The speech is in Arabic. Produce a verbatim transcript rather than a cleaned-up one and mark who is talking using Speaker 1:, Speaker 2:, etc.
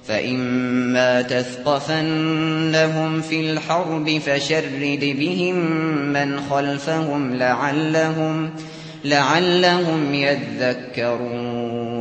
Speaker 1: فإما تثقفنهم في الحرب فشرد بهم من خلفهم لعلهم, لعلهم يذكرون